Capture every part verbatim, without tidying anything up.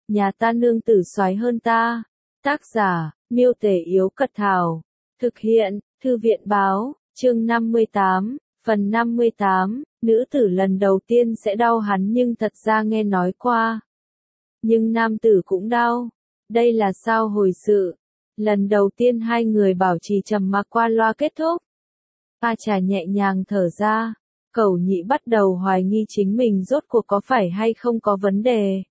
nhà ta nương tử soái hơn ta. Tác giả, Miêu Tể Yếu Cật Thảo. Thực hiện, Thư viện Báo, chương năm mươi tám, phần năm mươi tám, nữ tử lần đầu tiên sẽ đau hắn nhưng thật ra nghe nói qua. Nhưng nam tử cũng đau. Đây là sao hồi sự? Lần đầu tiên hai người bảo trì trầm mặc qua loa kết thúc. A Trà nhẹ nhàng thở ra. Cẩu Nhị bắt đầu hoài nghi chính mình rốt cuộc có phải hay không có vấn đề.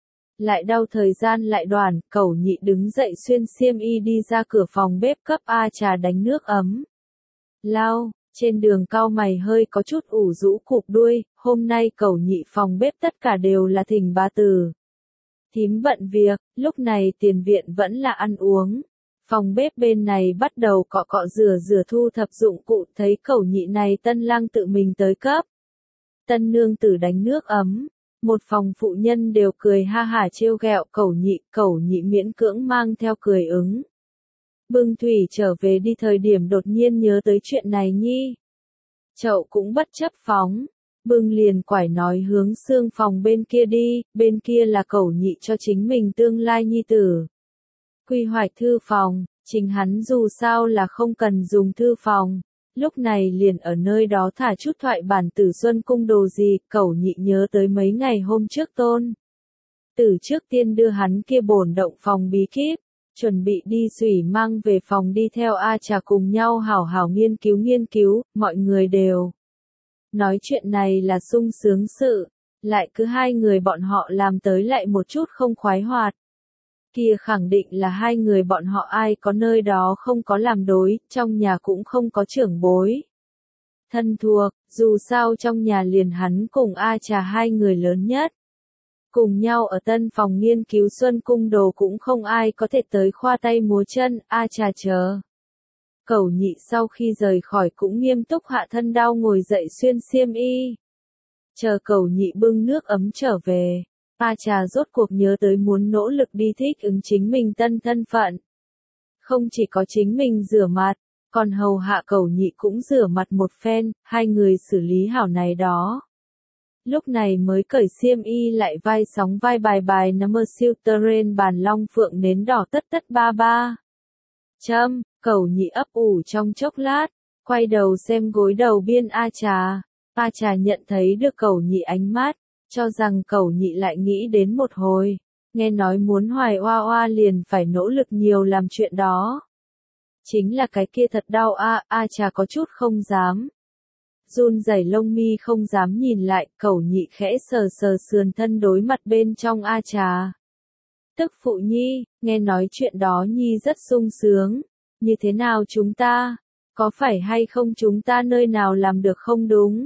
Lại đau thời gian lại đoạn, Cẩu Nhị đứng dậy xuyên xiêm y đi ra cửa phòng bếp cấp A Trà đánh nước ấm. Lao, trên đường cau mày hơi có chút ủ rũ cụp đuôi, hôm nay Cẩu Nhị phòng bếp tất cả đều là thỉnh bà tử. Thím bận việc, lúc này tiền viện vẫn là ăn uống. Phòng bếp bên này bắt đầu cọ cọ rửa rửa thu thập dụng cụ, thấy Cẩu Nhị này tân lang tự mình tới cấp. Tân nương tử đánh nước ấm. Một phòng phụ nhân đều cười ha hả trêu ghẹo Cẩu Nhị, Cẩu Nhị miễn cưỡng mang theo cười ứng. Bưng thủy trở về đi thời điểm đột nhiên nhớ tới chuyện này nhi. Chậu cũng bất chấp phóng. Bưng liền quải nói hướng xương phòng bên kia đi, bên kia là Cẩu Nhị cho chính mình tương lai nhi tử. Quy hoạch thư phòng, chính hắn dù sao là không cần dùng thư phòng. Lúc này liền ở nơi đó thả chút thoại bản Tử Xuân cung đồ gì, Cẩu Nhị nhớ tới mấy ngày hôm trước tôn. Tử trước tiên đưa hắn kia bổn động phòng bí kíp, chuẩn bị đi xủy mang về phòng đi theo A Trà cùng nhau hảo hảo nghiên cứu nghiên cứu, mọi người đều. Nói chuyện này là sung sướng sự, lại cứ hai người bọn họ làm tới lại một chút không khoái hoạt. Kia khẳng định là hai người bọn họ ai có nơi đó không có làm đối, trong nhà cũng không có trưởng bối. Thân thuộc, dù sao trong nhà liền hắn cùng A Trà hai người lớn nhất. Cùng nhau ở tân phòng nghiên cứu Xuân cung đồ cũng không ai có thể tới khoa tay múa chân, A Trà chờ. Cẩu Nhị sau khi rời khỏi cũng nghiêm túc hạ thân đau ngồi dậy xuyên xiêm y. Chờ Cẩu Nhị bưng nước ấm trở về. A Trà rốt cuộc nhớ tới muốn nỗ lực đi thích ứng chính mình tân thân phận. Không chỉ có chính mình rửa mặt, còn hầu hạ Cẩu Nhị cũng rửa mặt một phen, hai người xử lý hảo này đó. Lúc này mới cởi xiêm y lại vai sóng vai bài bài nắm mơ siêu tơ rên bàn long phượng nến đỏ tất tất ba ba. Châm, Cẩu Nhị ấp ủ trong chốc lát, quay đầu xem gối đầu biên A Trà. A Trà nhận thấy được Cẩu Nhị ánh mắt. Cho rằng Cẩu Nhị lại nghĩ đến một hồi, nghe nói muốn hoài oa oa liền phải nỗ lực nhiều làm chuyện đó. Chính là cái kia thật đau a, A Trà có chút không dám. Run rẩy lông mi không dám nhìn lại, Cẩu Nhị khẽ sờ sờ sườn thân đối mặt bên trong A Trà. Tức phụ nhi, nghe nói chuyện đó nhi rất sung sướng, như thế nào chúng ta, có phải hay không chúng ta nơi nào làm được không đúng?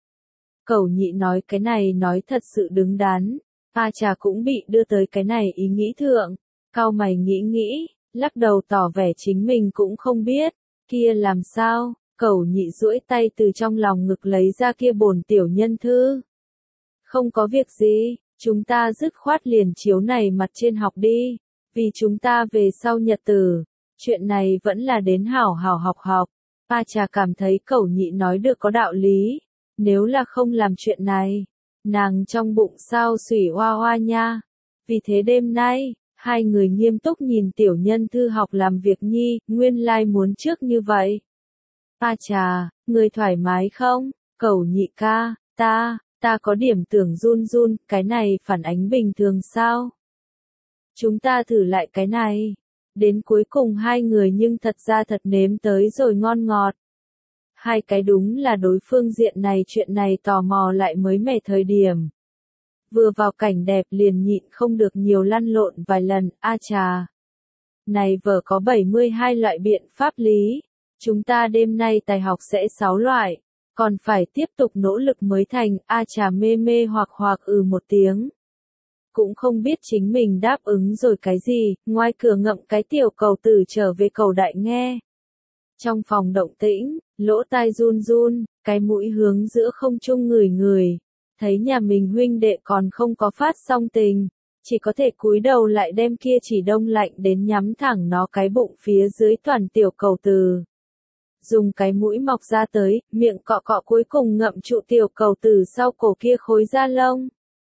Cẩu Nhị nói cái này nói thật sự đứng đắn, A Trà cũng bị đưa tới cái này ý nghĩ thượng, cau mày nghĩ nghĩ, lắc đầu tỏ vẻ chính mình cũng không biết, kia làm sao, Cẩu Nhị duỗi tay từ trong lòng ngực lấy ra kia bổn tiểu nhân thư. Không có việc gì, chúng ta dứt khoát liền chiếu này mặt trên học đi, vì chúng ta về sau nhật tử, chuyện này vẫn là đến hảo hảo học học. A Trà cảm thấy Cẩu Nhị nói được có đạo lý. Nếu là không làm chuyện này, nàng trong bụng sao xủy hoa hoa nha. Vì thế đêm nay, hai người nghiêm túc nhìn tiểu nhân thư học làm việc nhi, nguyên lai muốn trước như vậy. A Trà, người thoải mái không? Cẩu Nhị ca, ta, ta có điểm tưởng run run, cái này phản ánh bình thường sao? Chúng ta thử lại cái này. Đến cuối cùng hai người nhưng thật ra thật nếm tới rồi ngon ngọt. Hai cái đúng là đối phương diện này chuyện này tò mò lại mới mẻ thời điểm. Vừa vào cảnh đẹp liền nhịn không được nhiều lăn lộn vài lần, A Trà. Này vở có bảy mươi hai loại biện pháp lý, chúng ta đêm nay tài học sẽ sáu loại, còn phải tiếp tục nỗ lực mới thành, A Trà mê mê hoặc hoặc ừ một tiếng. Cũng không biết chính mình đáp ứng rồi cái gì, ngoài cửa ngậm cái tiểu cầu tử trở về cầu đại nghe. Trong phòng động tĩnh, lỗ tai run run, cái mũi hướng giữa không trung ngửi ngửi, thấy nhà mình huynh đệ còn không có phát xong tình, chỉ có thể cúi đầu lại đem kia chỉ đông lạnh đến nhắm thẳng nó cái bụng phía dưới toàn tiểu cầu từ. Dùng cái mũi mọc ra tới, miệng cọ cọ cuối cùng ngậm trụ tiểu cầu từ sau cổ kia khối da lông.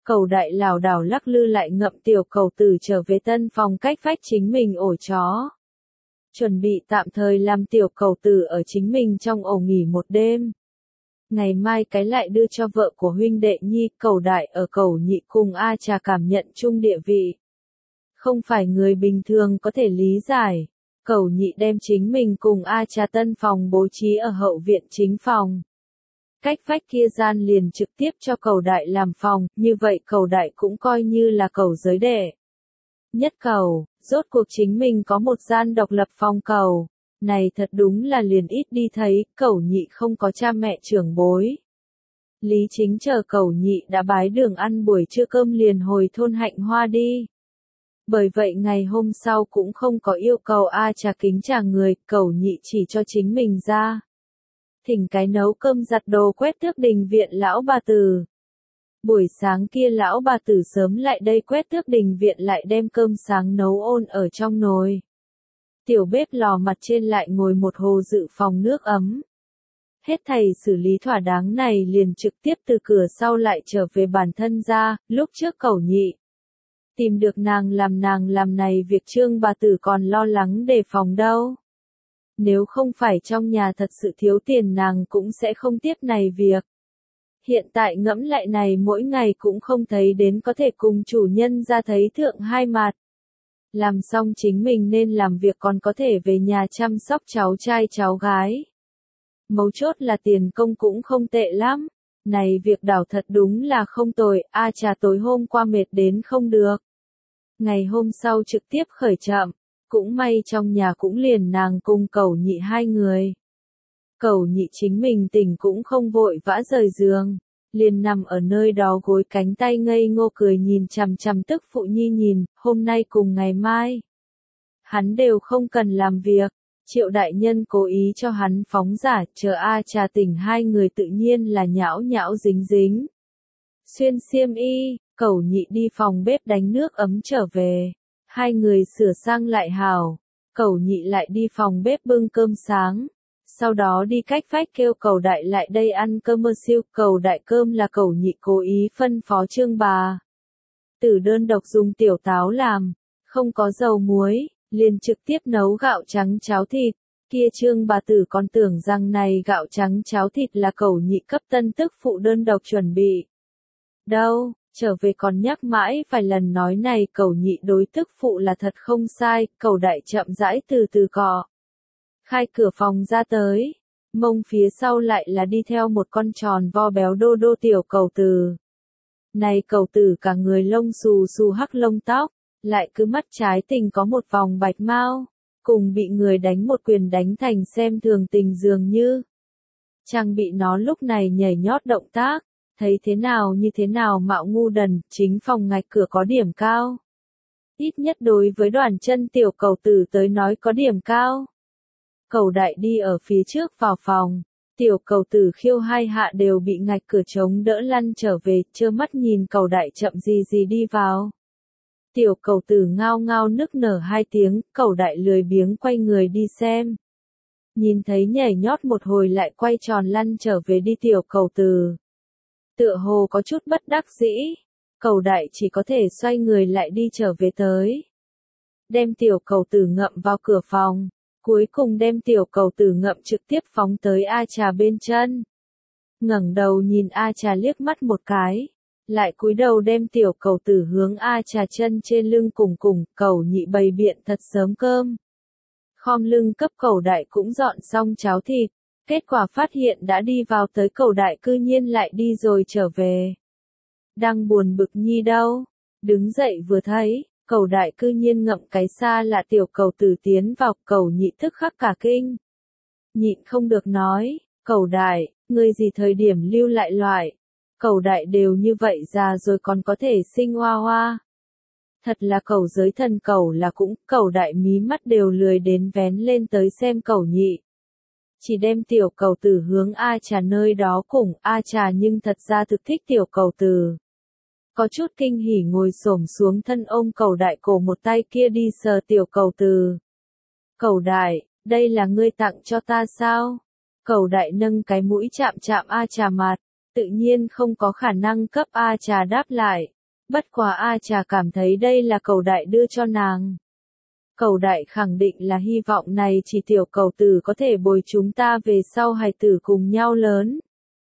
Cầu đại lảo đảo lắc lư lại ngậm tiểu cầu tử trở về tân phòng cách vách chính mình ổ chó. Chuẩn bị tạm thời làm tiểu cầu tử ở chính mình trong ổ nghỉ một đêm. Ngày mai cái lại đưa cho vợ của huynh đệ nhi. Cầu đại ở cầu nhị cùng A Trà cảm nhận chung địa vị. Không phải người bình thường có thể lý giải. Cầu nhị đem chính mình cùng A Trà tân phòng bố trí ở hậu viện chính phòng. Cách vách kia gian liền trực tiếp cho cầu đại làm phòng, như vậy cầu đại cũng coi như là cầu giới đệ. Nhất cầu, rốt cuộc chính mình có một gian độc lập phòng cầu. Này thật đúng là liền ít đi thấy, cầu nhị không có cha mẹ trưởng bối. Lý Chính chờ cầu nhị đã bái đường ăn buổi trưa cơm liền hồi thôn Hạnh Hoa đi. Bởi vậy ngày hôm sau cũng không có yêu cầu A Trà kính trả người, cầu nhị chỉ cho chính mình ra. Thỉnh cái nấu cơm giặt đồ quét tước đình viện lão bà tử. Buổi sáng kia lão bà tử sớm lại đây quét tước đình viện lại đem cơm sáng nấu ôn ở trong nồi. Tiểu bếp lò mặt trên lại ngồi một hồ dự phòng nước ấm. Hết thầy xử lý thỏa đáng này liền trực tiếp từ cửa sau lại trở về bản thân ra, lúc trước cầu nhị. Tìm được nàng làm nàng làm này việc Trương bà tử còn lo lắng đề phòng đâu. Nếu không phải trong nhà thật sự thiếu tiền nàng cũng sẽ không tiếp này việc. Hiện tại ngẫm lại này mỗi ngày cũng không thấy đến có thể cùng chủ nhân ra thấy thượng hai mặt. Làm xong chính mình nên làm việc còn có thể về nhà chăm sóc cháu trai cháu gái. Mấu chốt là tiền công cũng không tệ lắm. Này việc đảo thật đúng là không tồi, A Trà tối hôm qua mệt đến không được. Ngày hôm sau trực tiếp khởi chậm, cũng may trong nhà cũng liền nàng cùng cầu nhị hai người. Cầu nhị chính mình tỉnh cũng không vội vã rời giường, liền nằm ở nơi đó gối cánh tay ngây ngô cười nhìn chằm chằm tức phụ nhi nhìn, hôm nay cùng ngày mai. Hắn đều không cần làm việc, Triệu đại nhân cố ý cho hắn phóng giả, chờ A Trà tỉnh hai người tự nhiên là nhão nhão dính dính. Xuyên xiêm y, cầu nhị đi phòng bếp đánh nước ấm trở về. Hai người sửa sang lại hào, cầu nhị lại đi phòng bếp bưng cơm sáng. Sau đó đi cách vách kêu cầu đại lại đây ăn cơm mơ siêu. Cầu đại cơm là cầu nhị cố ý phân phó Trương bà tử đơn độc dùng tiểu táo làm, không có dầu muối, liền trực tiếp nấu gạo trắng cháo thịt. Kia Trương bà tử còn tưởng rằng này gạo trắng cháo thịt là cầu nhị cấp tân tức phụ đơn độc chuẩn bị. Đâu, trở về còn nhắc mãi vài lần nói này cầu nhị đối tức phụ là thật không sai, cầu đại chậm rãi từ từ cọ. Khai cửa phòng ra tới, mông phía sau lại là đi theo một con tròn vo béo đô đô tiểu cầu tử. Này cầu tử cả người lông xù xù hắc lông tóc, lại cứ mắt trái tình có một vòng bạch mau, cùng bị người đánh một quyền đánh thành xem thường tình dường như. Trang bị nó lúc này nhảy nhót động tác, thấy thế nào như thế nào mạo ngu đần, chính phòng ngạch cửa có điểm cao. Ít nhất đối với đoàn chân tiểu cầu tử tới nói có điểm cao. Cầu đại đi ở phía trước vào phòng, tiểu cầu tử khiêu hai hạ đều bị ngạch cửa chống đỡ lăn trở về, trơ mắt nhìn cầu đại chậm gì gì đi vào. Tiểu cầu tử ngao ngao nức nở hai tiếng, cầu đại lười biếng quay người đi xem. Nhìn thấy nhảy nhót một hồi lại quay tròn lăn trở về đi tiểu cầu tử. Tựa hồ có chút bất đắc dĩ, cầu đại chỉ có thể xoay người lại đi trở về tới. Đem tiểu cầu tử ngậm vào cửa phòng, cuối cùng đem tiểu cầu tử ngậm trực tiếp phóng tới A Trà bên chân. Ngẩng đầu nhìn A Trà liếc mắt một cái, lại cúi đầu đem tiểu cầu tử hướng A Trà chân trên lưng cùng cùng, cầu nhị bày biện thật sớm cơm. Khom lưng cấp cầu đại cũng dọn xong cháo thịt. Kết quả phát hiện đã đi vào tới cầu đại cư nhiên lại đi rồi trở về. Đang buồn bực nhi đâu. Đứng dậy vừa thấy, cầu đại cư nhiên ngậm cái xa lạ tiểu cầu tử tiến vào, cầu nhị thức khắc cả kinh. Nhịn không được nói, cầu đại, ngươi gì thời điểm lưu lại loại. Cầu đại đều như vậy già rồi còn có thể sinh hoa hoa. Thật là cầu giới thần cầu là cũng, cầu đại mí mắt đều lười đến vén lên tới xem cầu nhị. Chỉ đem tiểu cầu tử hướng A Trà nơi đó cùng, A Trà nhưng thật ra thực thích tiểu cầu tử. Có chút kinh hỉ ngồi xổm xuống thân ôm cầu đại cổ một tay kia đi sờ tiểu cầu tử. Cầu đại, đây là ngươi tặng cho ta sao? Cầu đại nâng cái mũi chạm chạm A Trà mặt, tự nhiên không có khả năng cấp A Trà đáp lại. Bất quá A Trà cảm thấy đây là Cẩu Đại đưa cho nàng. Cẩu Đại khẳng định là hy vọng này chỉ tiểu cẩu tử có thể bồi chúng ta về sau hài tử cùng nhau lớn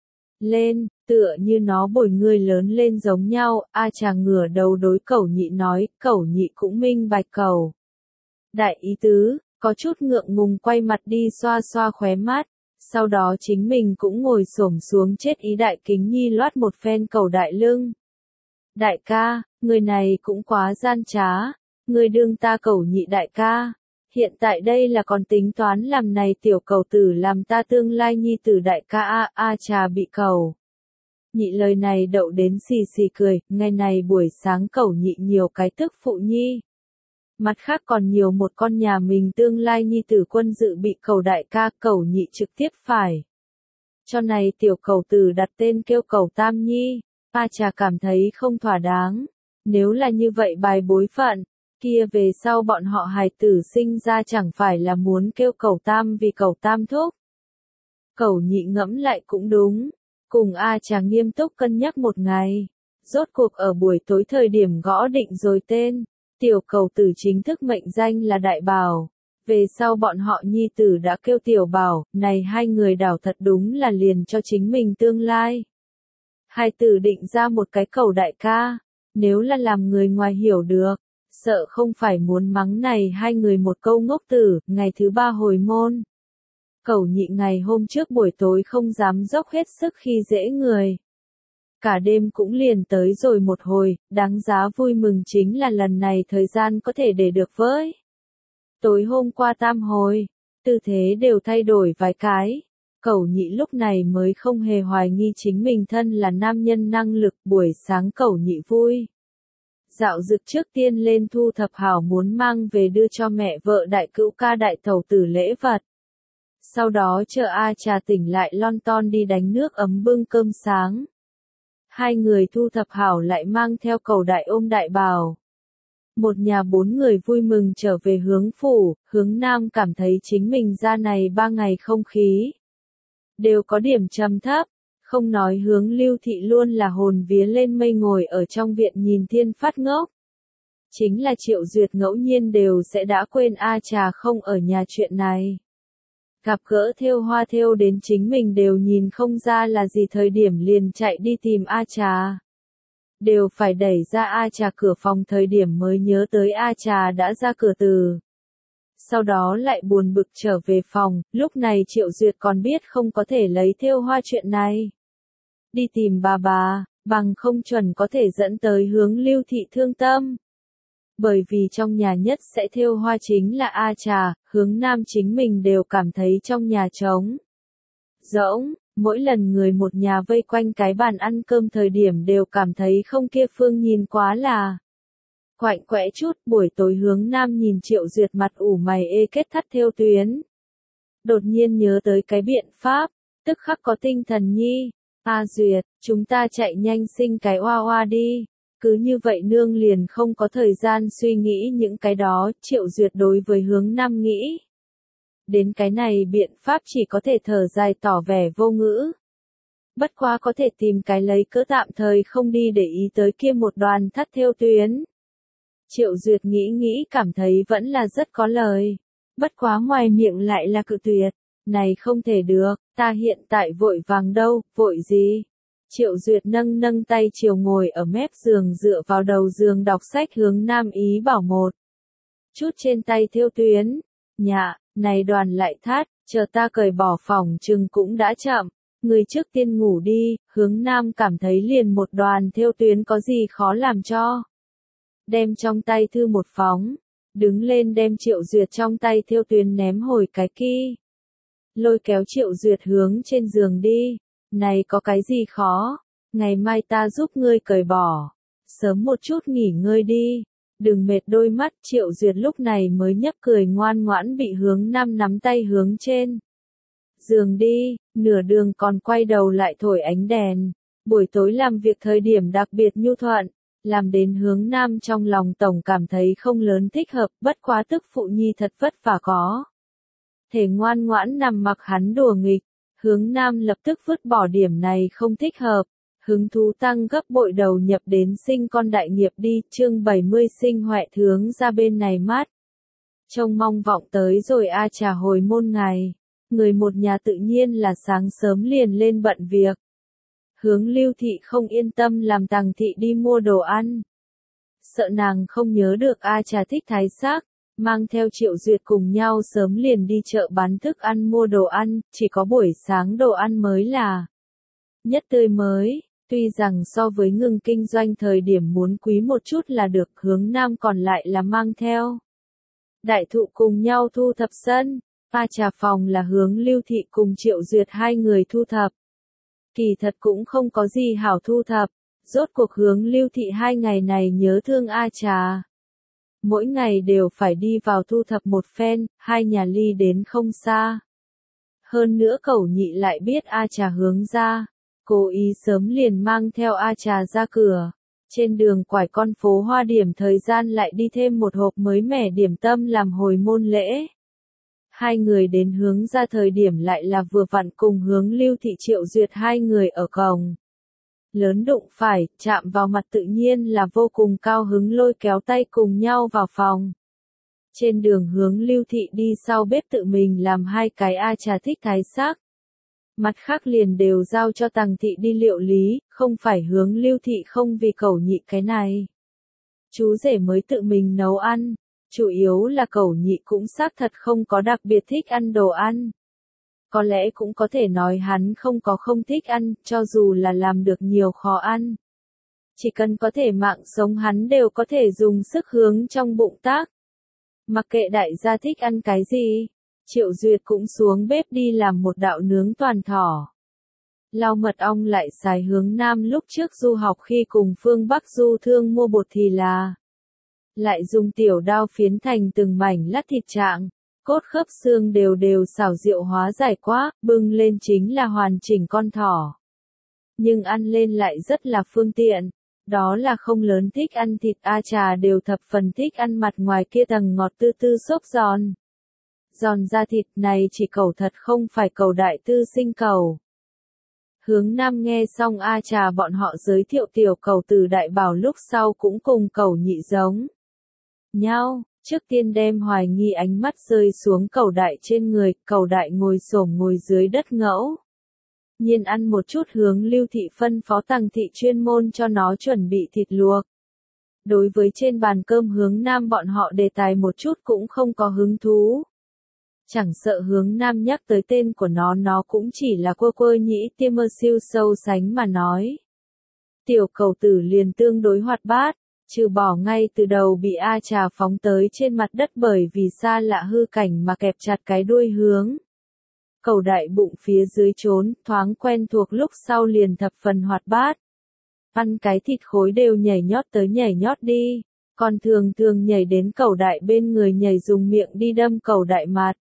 lên, tựa như nó bồi ngươi lớn lên giống nhau. A Trà ngửa đầu đối Cẩu Nhị nói, Cẩu Nhị cũng minh bạch Cẩu Đại ý tứ, có chút ngượng ngùng quay mặt đi xoa xoa khóe mắt, sau đó chính mình cũng ngồi xổm xuống chết ý Đại Kính Nhi loát một phen Cẩu Đại lưng. Đại ca, người này cũng quá gian trá, người đương ta Cẩu Nhị đại ca, hiện tại đây là còn tính toán làm này tiểu cẩu tử làm ta tương lai nhi tử đại ca. A A Trà bị Cẩu Nhị lời này đậu đến xì xì cười, ngày này buổi sáng Cẩu Nhị nhiều cái tức phụ nhi. Mặt khác còn nhiều một con nhà mình tương lai nhi tử quân dự bị Cẩu đại ca. Cẩu Nhị trực tiếp phải cho này tiểu cẩu tử đặt tên kêu Cẩu Tam Nhi. A Trà cảm thấy không thỏa đáng, nếu là như vậy bài bối phận, kia về sau bọn họ hài tử sinh ra chẳng phải là muốn kêu Cẩu Tam vì Cẩu Tam thúc. Cẩu Nhị ngẫm lại cũng đúng, cùng A Trà nghiêm túc cân nhắc một ngày, rốt cuộc ở buổi tối thời điểm gõ định rồi tên, tiểu cẩu tử chính thức mệnh danh là Đại Bảo, về sau bọn họ nhi tử đã kêu Tiểu Bảo, này hai người đảo thật đúng là liền cho chính mình tương lai. Hai tử định ra một cái Cẩu đại ca, nếu là làm người ngoài hiểu được, sợ không phải muốn mắng này hai người một câu ngốc tử. Ngày thứ ba hồi môn, Cẩu Nhị ngày hôm trước buổi tối không dám dốc hết sức khi dễ người. Cả đêm cũng liền tới rồi một hồi, đáng giá vui mừng chính là lần này thời gian có thể để được với. Tối hôm qua tam hồi, tư thế đều thay đổi vài cái. Cẩu Nhị lúc này mới không hề hoài nghi chính mình thân là nam nhân năng lực. Buổi sáng Cẩu Nhị vui dạo dực trước tiên lên thu thập hảo muốn mang về đưa cho mẹ vợ đại cữu ca đại tẩu tử lễ vật. Sau đó chờ A Trà tỉnh lại lon ton đi đánh nước ấm bưng cơm sáng. Hai người thu thập hảo lại mang theo Cẩu Đại ôm Đại Bảo. Một nhà bốn người vui mừng trở về Hướng phủ. Hướng Nam cảm thấy chính mình ra này ba ngày không khí đều có điểm trầm thấp, không nói Hướng Lưu Thị luôn là hồn vía lên mây ngồi ở trong viện nhìn thiên phát ngốc. Chính là Triệu Duyệt ngẫu nhiên đều sẽ đã quên A Trà không ở nhà chuyện này. Gặp gỡ thêu hoa thêu đến chính mình đều nhìn không ra là gì thời điểm liền chạy đi tìm A Trà. Đều phải đẩy ra A Trà cửa phòng thời điểm mới nhớ tới A Trà đã ra cửa từ. Sau đó lại buồn bực trở về phòng, lúc này Triệu Duyệt còn biết không có thể lấy thêu hoa chuyện này. Đi tìm bà bà, bằng không chuẩn có thể dẫn tới Hướng Lưu Thị thương tâm. Bởi vì trong nhà nhất sẽ thêu hoa chính là A Trà, Hướng Nam chính mình đều cảm thấy trong nhà trống rỗng, mỗi lần người một nhà vây quanh cái bàn ăn cơm thời điểm đều cảm thấy không kia phương nhìn quá là quạnh quẽ chút. Buổi tối Hướng Nam nhìn Triệu Duyệt mặt ủ mày ê kết thắt thêu tuyến. Đột nhiên nhớ tới cái biện pháp, tức khắc có tinh thần nhi. A Duyệt, chúng ta chạy nhanh sinh cái oa oa đi. Cứ như vậy nương liền không có thời gian suy nghĩ những cái đó. Triệu Duyệt đối với Hướng Nam nghĩ đến cái này biện pháp chỉ có thể thở dài tỏ vẻ vô ngữ. Bất quá có thể tìm cái lấy cớ tạm thời không đi để ý tới kia một đoàn thắt thêu tuyến. Triệu Duyệt nghĩ nghĩ cảm thấy vẫn là rất có lời. Bất quá ngoài miệng lại là cự tuyệt. Này không thể được, ta hiện tại vội vàng đâu, vội gì? Triệu Duyệt nâng nâng tay chiều ngồi ở mép giường dựa vào đầu giường đọc sách Hướng Nam ý bảo một chút trên tay thêu tuyến. Nhạ, này đoàn lại thắt, chờ ta cởi bỏ phòng chừng cũng đã chậm. Người trước tiên ngủ đi. Hướng Nam cảm thấy liền một đoàn thêu tuyến có gì khó làm cho. Đem trong tay thư một phóng, đứng lên đem Triệu Duyệt trong tay thêu tuyến ném hồi cái kia. Lôi kéo Triệu Duyệt hướng trên giường đi. Này có cái gì khó, ngày mai ta giúp ngươi cởi bỏ. Sớm một chút nghỉ ngơi đi, đừng mệt đôi mắt. Triệu Duyệt lúc này mới nhấp cười ngoan ngoãn bị Hướng Nam nắm tay hướng trên giường đi, nửa đường còn quay đầu lại thổi ánh đèn. Buổi tối làm việc thời điểm đặc biệt nhu thuận, làm đến Hướng Nam trong lòng tổng cảm thấy không lớn thích hợp. Bất quá tức phụ nhi thật vất vả có thể ngoan ngoãn nằm mặc hắn đùa nghịch. Hướng Nam lập tức vứt bỏ điểm này không thích hợp. Hứng thú tăng gấp bội đầu nhập đến sinh con đại nghiệp đi, chương bảy mươi sinh Huệ Thướng ra bên này mát. Trông mong vọng tới rồi a trà hồi môn ngày. Người một nhà tự nhiên là sáng sớm liền lên bận việc. Hướng Lưu Thị không yên tâm làm Tằng Thị đi mua đồ ăn. Sợ nàng không nhớ được a trà thích thái sắc, mang theo Triệu Duyệt cùng nhau sớm liền đi chợ bán thức ăn mua đồ ăn, chỉ có buổi sáng đồ ăn mới là nhất tươi mới. Tuy rằng so với ngừng kinh doanh thời điểm muốn quý một chút là được, Hướng Nam còn lại là mang theo Đại Thụ cùng nhau thu thập sân. A trà phòng là Hướng Lưu Thị cùng Triệu Duyệt hai người thu thập. Kỳ thật cũng không có gì hảo thu thập, rốt cuộc Hướng Lưu Thị hai ngày này nhớ thương a trà. Mỗi ngày đều phải đi vào thu thập một phen, hai nhà ly đến không xa. Hơn nữa Cẩu Nhị lại biết a trà hướng ra, cố ý sớm liền mang theo a trà ra cửa. Trên đường quải con phố Hoa điểm thời gian lại đi thêm một hộp mới mẻ điểm tâm làm hồi môn lễ. Hai người đến hướng ra thời điểm lại là vừa vặn cùng Hướng Lưu Thị Triệu Duyệt hai người ở cổng lớn đụng phải, chạm vào mặt tự nhiên là vô cùng cao hứng, lôi kéo tay cùng nhau vào phòng. Trên đường Hướng Lưu Thị đi sau bếp tự mình làm hai cái a trà thích thái sắc. Mặt khác liền đều giao cho Tằng Thị đi liệu lý, không phải Hướng Lưu Thị không vì Cẩu Nhị cái này. Chú rể mới tự mình nấu ăn. Chủ yếu là Cẩu Nhị cũng xác thật không có đặc biệt thích ăn đồ ăn. Có lẽ cũng có thể nói hắn không có không thích ăn, cho dù là làm được nhiều khó ăn. Chỉ cần có thể mạng sống hắn đều có thể dùng sức hướng trong bụng tác. Mặc kệ đại gia thích ăn cái gì, Triệu Duyệt cũng xuống bếp đi làm một đạo nướng toàn thỏ. Lau mật ong lại xài Hướng Nam lúc trước du học khi cùng phương Bắc du thương mua bột thì là lại dùng tiểu đao phiến thành từng mảnh lát thịt trạng, cốt khớp xương đều đều xảo diệu hóa giải quá, bưng lên chính là hoàn chỉnh con thỏ. Nhưng ăn lên lại rất là phương tiện, đó là không lớn thích ăn thịt a trà đều thập phần thích ăn mặt ngoài kia tầng ngọt tư tư xốp giòn. Giòn da thịt này chỉ Cẩu thật không phải Cẩu đại tư sinh Cẩu. Hướng Nam nghe xong a trà bọn họ giới thiệu tiểu Cẩu từ đại bảo lúc sau cũng cùng Cẩu Nhị giống nhau, trước tiên đem hoài nghi ánh mắt rơi xuống Cẩu đại trên người, Cẩu đại ngồi xổm ngồi dưới đất ngẫu nhiên ăn một chút. Hướng Lưu Thị phân phó Tằng Thị chuyên môn cho nó chuẩn bị thịt luộc. Đối với trên bàn cơm Hướng Nam bọn họ đề tài một chút cũng không có hứng thú. Chẳng sợ Hướng Nam nhắc tới tên của nó nó cũng chỉ là quơ quơ nhĩ tiêm mơ siêu sâu sánh mà nói. Tiểu Cẩu tử liền tương đối hoạt bát, trừ bỏ ngay từ đầu bị a trà phóng tới trên mặt đất bởi vì xa lạ hư cảnh mà kẹp chặt cái đuôi hướng. Cẩu đại bụng phía dưới trốn, thoáng quen thuộc lúc sau liền thập phần hoạt bát. Ăn cái thịt khối đều nhảy nhót tới nhảy nhót đi, còn thường thường nhảy đến Cẩu đại bên người nhảy dùng miệng đi đâm Cẩu đại mặt.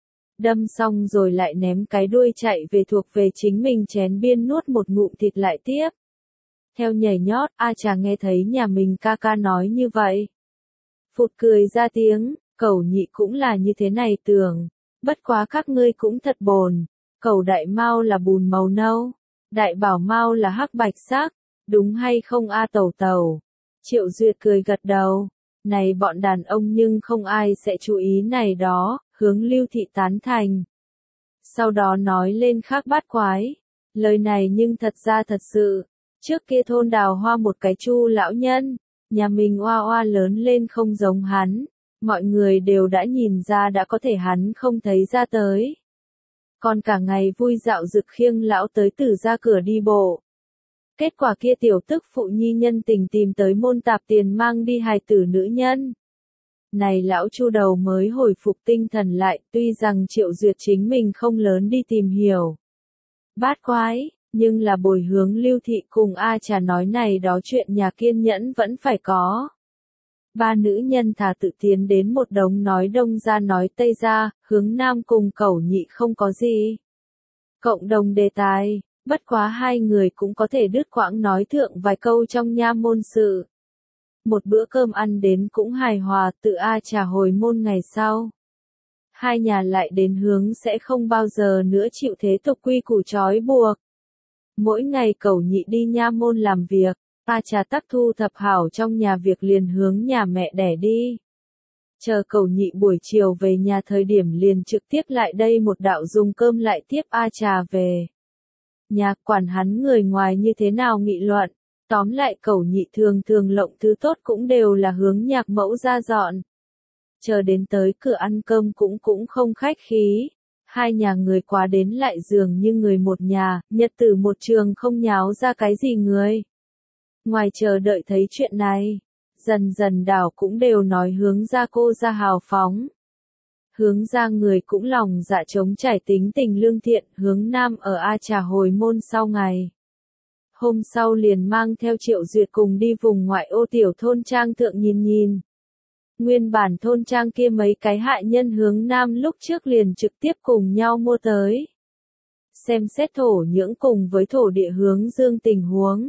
Đâm xong rồi lại ném cái đuôi chạy về thuộc về chính mình chén biên nuốt một ngụm thịt lại tiếp. Theo nhảy nhót, a trà nghe thấy nhà mình ca ca nói như vậy. Phụt cười ra tiếng, Cẩu Nhị cũng là như thế này tưởng. Bất quá các ngươi cũng thật bồn, Cẩu đại mao là bùn màu nâu, đại bảo mao là hắc bạch sắc, đúng hay không a Tẩu Tẩu? Triệu Duyệt cười gật đầu, này bọn đàn ông nhưng không ai sẽ chú ý này đó, Hướng Lưu Thị tán thành. Sau đó nói lên khác bát quái, lời này nhưng thật ra thật sự, trước kia thôn Đào Hoa một cái Chu lão nhân, nhà mình oa oa lớn lên không giống hắn. Mọi người đều đã nhìn ra đã có thể hắn không thấy ra tới. Còn cả ngày vui dạo rực khiêng lão tới từ ra cửa đi bộ. Kết quả kia tiểu tức phụ nhi nhân tình tìm tới môn tạp tiền mang đi hài tử nữ nhân. Này lão Chu đầu mới hồi phục tinh thần lại, tuy rằng Triệu Duyệt chính mình không lớn đi tìm hiểu bát quái, nhưng là bồi Hướng Lưu Thị cùng a trà nói này đó chuyện nhà kiên nhẫn vẫn phải có. Ba nữ nhân thà tự tiến đến một đống nói đông ra nói tây ra, Hướng Nam cùng Cẩu Nhị không có gì cộng đồng đề tài, bất quá hai người cũng có thể đứt quãng nói thượng vài câu trong nha môn sự. Một bữa cơm ăn đến cũng hài hòa, tự a trà hồi môn ngày sau. Hai nhà lại đến hướng sẽ không bao giờ nữa chịu thế tục quy củ trói buộc. Mỗi ngày Cẩu Nhị đi nha môn làm việc, A Trà tắc thu thập hảo trong nhà việc liền hướng nhà mẹ đẻ đi. Chờ Cẩu Nhị buổi chiều về nhà thời điểm liền trực tiếp lại đây một đạo dùng cơm lại tiếp A Trà về. Nhà quản hắn người ngoài như thế nào nghị luận, tóm lại Cẩu Nhị thường thường lộng thứ tốt cũng đều là hướng nhạc mẫu ra dọn. Chờ đến tới cửa ăn cơm cũng cũng không khách khí. Hai nhà người quá đến lại dường như người một nhà, nhật tử một trường không nháo ra cái gì người. Ngoài chờ đợi thấy chuyện này, dần dần đảo cũng đều nói hướng ra cô ra hào phóng. Hướng ra người cũng lòng dạ trống trải tính tình lương thiện, hướng nam ở A Trà hồi môn sau ngày. Hôm sau liền mang theo Triệu Duyệt cùng đi vùng ngoại ô tiểu thôn trang thượng nhìn nhìn. Nguyên bản thôn trang kia mấy cái hại nhân hướng nam lúc trước liền trực tiếp cùng nhau mua tới. Xem xét thổ nhưỡng cùng với thổ địa hướng dương tình huống.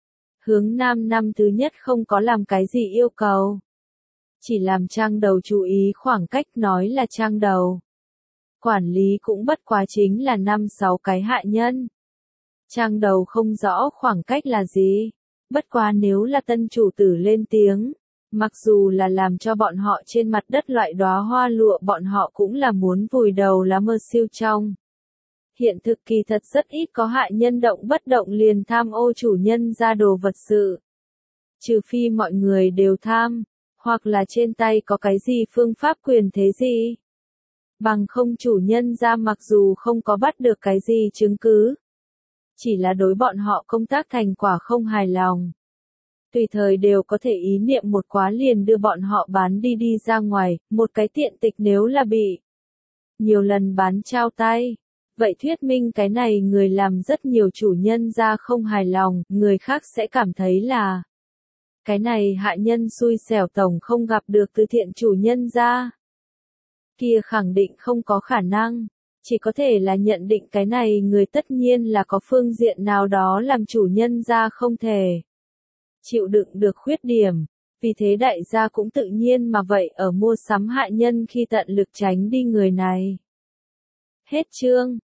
Hướng nam năm thứ nhất không có làm cái gì yêu cầu. Chỉ làm trang đầu chú ý khoảng cách nói là trang đầu. Quản lý cũng bất quá chính là năm sáu cái hại nhân. Trang đầu không rõ khoảng cách là gì. Bất quá nếu là tân chủ tử lên tiếng. Mặc dù là làm cho bọn họ trên mặt đất loại đóa hoa lụa bọn họ cũng là muốn vùi đầu lá mơ siêu trong. Hiện thực kỳ thật rất ít có hại nhân động bất động liền tham ô chủ nhân ra đồ vật sự. Trừ phi mọi người đều tham, hoặc là trên tay có cái gì phương pháp quyền thế gì. Bằng không chủ nhân ra mặc dù không có bắt được cái gì chứng cứ. Chỉ là đối bọn họ công tác thành quả không hài lòng. Tùy thời đều có thể ý niệm một quá liền đưa bọn họ bán đi đi ra ngoài, một cái tiện tịch nếu là bị nhiều lần bán trao tay. Vậy thuyết minh cái này người làm rất nhiều chủ nhân ra không hài lòng, người khác sẽ cảm thấy là cái này hại nhân xui xẻo tổng không gặp được từ thiện chủ nhân ra. Kia khẳng định không có khả năng, chỉ có thể là nhận định cái này người tất nhiên là có phương diện nào đó làm chủ nhân ra không thể chịu đựng được khuyết điểm, vì thế đại gia cũng tự nhiên mà vậy ở mua sắm hại nhân khi tận lực tránh đi người này. Hết chương.